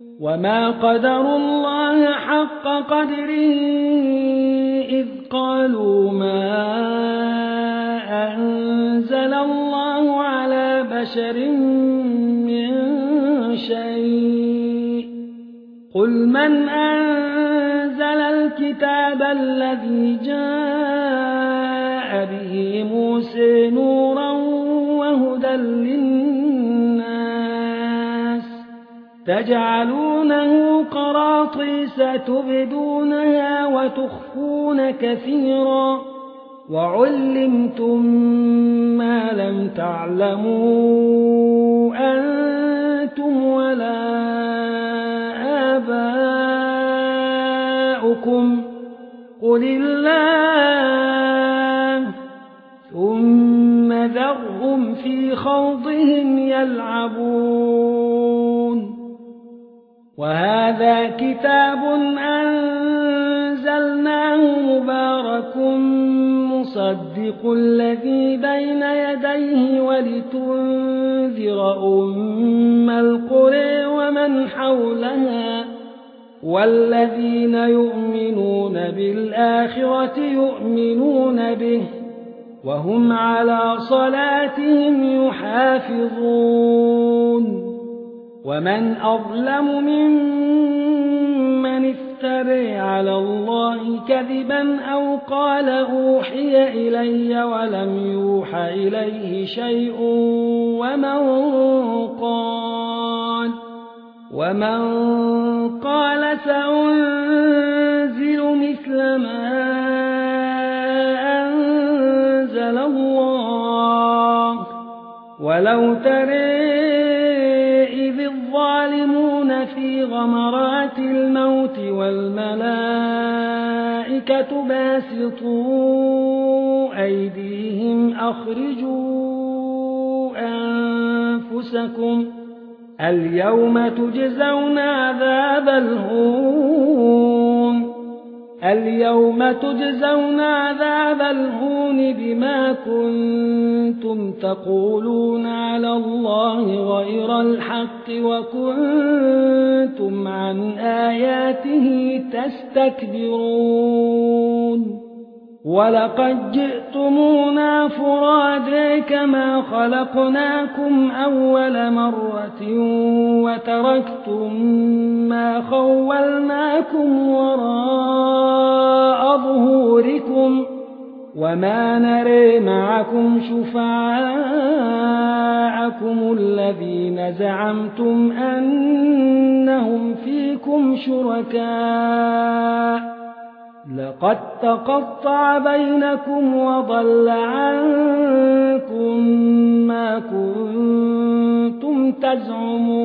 وما قدروا الله حق قدره إذ قالوا ما أنزل الله على بشر من شيء قل من أنزل الكتاب الذي جاء به موسى نورا وهدى للناس تجعلونه قراطيس تبدونها وتخفون كثيرا وعلمتم ما لم تعلموا أنتم ولا آباؤكم قل الله ثم ذرهم في خوضهم يلعبون وهذا كتاب أنزلناه مبارك مصدق الذي بين يديه ولتنذر أم القرى ومن حولها والذين يؤمنون بالآخرة يؤمنون به وهم على صلاتهم يحافظون ومن أظلم ممن افترى على الله كذبا أو قال أوحي إلي ولم يوح إليه شيء ومن قال سأنزل مثل ما أنزل الله ولو ترى إذ الظالمون في غمرات الموت والملائكة باسطوا أيديهم أخرجوا أنفسكم اليوم تجزون عذاب الهون بما كنتم تقولون على الله غير الحق وكنتم عن آياته تستكبرون ولقد جئتمونا فرادا كما خلقناكم أول مرة وتركتم ما خولناكم وراء ظهوركم وما نرى معكم شفعاءكم الذين زعمتم أنهم فيكم شركاء لقد تقطع بينكم وضل عنكم ما كنتم تزعمون